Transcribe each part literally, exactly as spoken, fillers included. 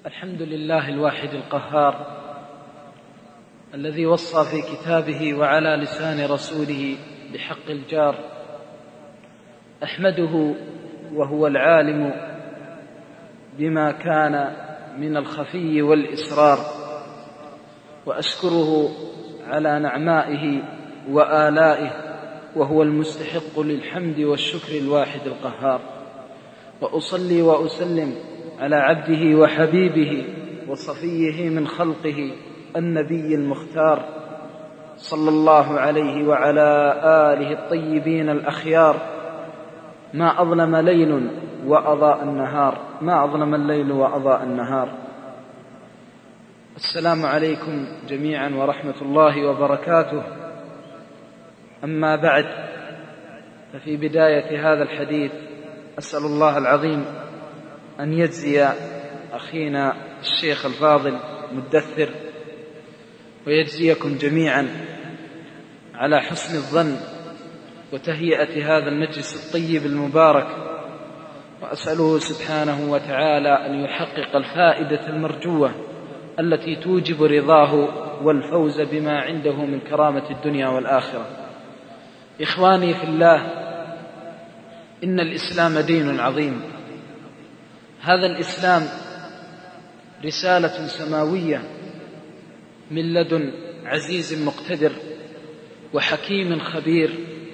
الحمد لله الواحد القهار الذي وصى في كتابه وعلى لسان رسوله بحق الجار. أحمده وهو العالم بما كان من الخفي والإسرار، وأشكره على نعمائه وآلائه، وهو المستحق للحمد والشكر الواحد القهار. وأصلي وأسلم على عبده وحبيبه وصفيه من خلقه النبي المختار، صلى الله عليه وعلى آله الطيبين الأخيار. ما أظلم ليل وأضاء النهار، ما أظلم الليل وأضاء النهار. السلام عليكم جميعا ورحمة الله وبركاته. أما بعد، ففي بداية هذا الحديث أسأل الله العظيم أن يجزي أخينا الشيخ الفاضل مدثر ويجزيكم جميعا على حسن الظن وتهيئة هذا المجلس الطيب المبارك، وأسأله سبحانه وتعالى أن يحقق الفائدة المرجوة التي توجب رضاه والفوز بما عنده من كرامة الدنيا والآخرة. إخواني في الله، إن الإسلام دين عظيم. هذا الإسلام رسالة سماوية من لدن عزيز مقتدر وحكيم خبير.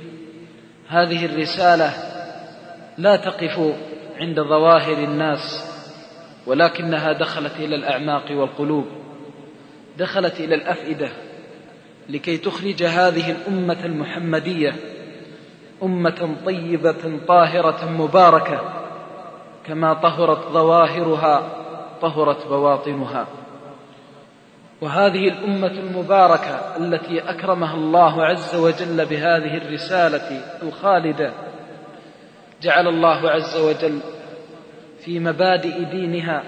هذه الرسالة لا تقف عند ظواهر الناس، ولكنها دخلت إلى الأعماق والقلوب، دخلت إلى الأفئدة لكي تخرج هذه الأمة المحمدية أمة طيبة طاهرة مباركة، كما طهرت ظواهرها طهرت بواطنها. وهذه الأمة المباركة التي أكرمها الله عز وجل بهذه الرسالة الخالدة، جعل الله عز وجل في مبادئ دينها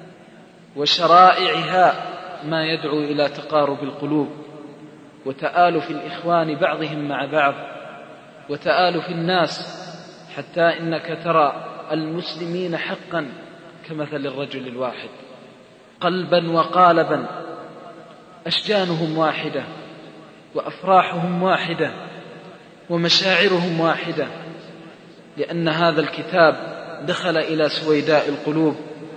وشرائعها ما يدعو إلى تقارب القلوب وتآلف الإخوان بعضهم مع بعض وتآلف الناس، حتى إنك ترى المسلمين حقا كمثل الرجل الواحد، قلبا وقالبا، أشجانهم واحدة وأفراحهم واحدة ومشاعرهم واحدة، لأن هذا الكتاب دخل إلى سويداء القلوب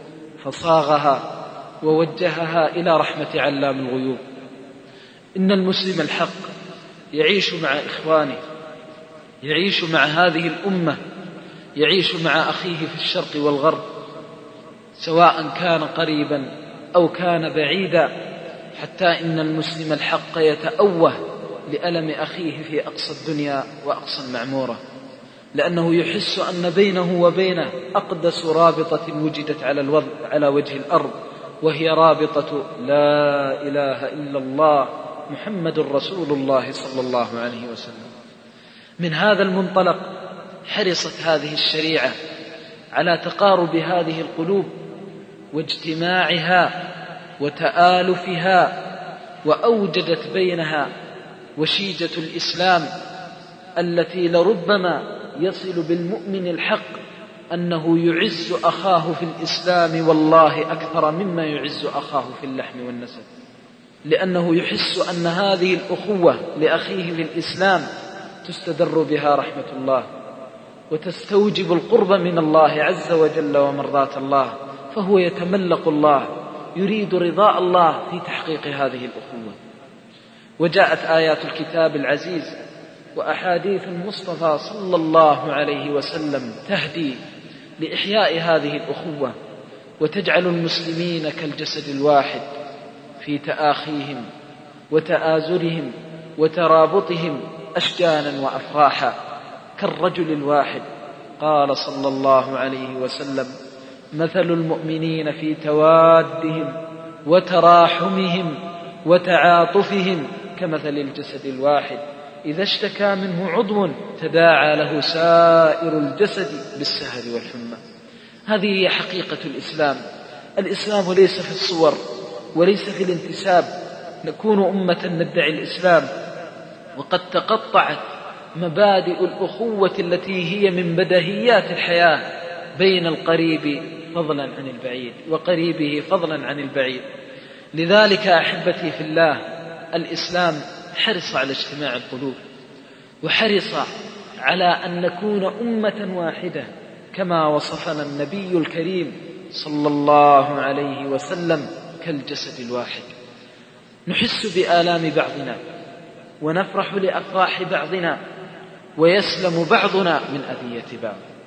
فصاغها ووجهها إلى رحمة علام الغيوب. إن المسلم الحق يعيش مع إخوانه، يعيش مع هذه الأمة، يعيش مع أخيه في الشرق والغرب، سواء كان قريبا أو كان بعيدا، حتى إن المسلم الحق يتأوه لألم أخيه في أقصى الدنيا وأقصى المعمورة، لأنه يحس أن بينه وبينه أقدس رابطة وجدت على الوضع على وجه الأرض، وهي رابطة لا إله إلا الله محمد رسول الله صلى الله عليه وسلم. من هذا المنطلق حرصت هذه الشريعة على تقارب هذه القلوب واجتماعها وتآلفها، وأوجدت بينها وشيجة الإسلام التي لربما يصل بالمؤمن الحق أنه يعز أخاه في الإسلام والله أكثر مما يعز أخاه في اللحم والنسب، لأنه يحس أن هذه الأخوة لأخيه في الإسلام تستدر بها رحمة الله وتستوجب القرب من الله عز وجل ومرضاة الله، فهو يتملق الله، يريد رضاء الله في تحقيق هذه الأخوة. وجاءت آيات الكتاب العزيز وأحاديث المصطفى صلى الله عليه وسلم تهدي لإحياء هذه الأخوة وتجعل المسلمين كالجسد الواحد في تآخيهم وتآزرهم وترابطهم أشجانا وأفراحا كالرجل الواحد. قال صلى الله عليه وسلم: مثل المؤمنين في توادهم وتراحمهم وتعاطفهم كمثل الجسد الواحد إذا اشتكى منه عضو تداعى له سائر الجسد بالسهر والحمى. هذه هي حقيقة الإسلام. الإسلام ليس في الصور وليس في الانتساب. نكون أمة ندعي الإسلام وقد تقطعت مبادئ الأخوة التي هي من بديهيات الحياة بين القريب فضلا عن البعيد، وقريبه فضلا عن البعيد. لذلك أحبتي في الله، الإسلام حرص على اجتماع القلوب، وحرص على أن نكون أمة واحدة كما وصفنا النبي الكريم صلى الله عليه وسلم كالجسد الواحد. نحس بآلام بعضنا ونفرح لأفراح بعضنا، ويسلم بعضنا من أذية بعض.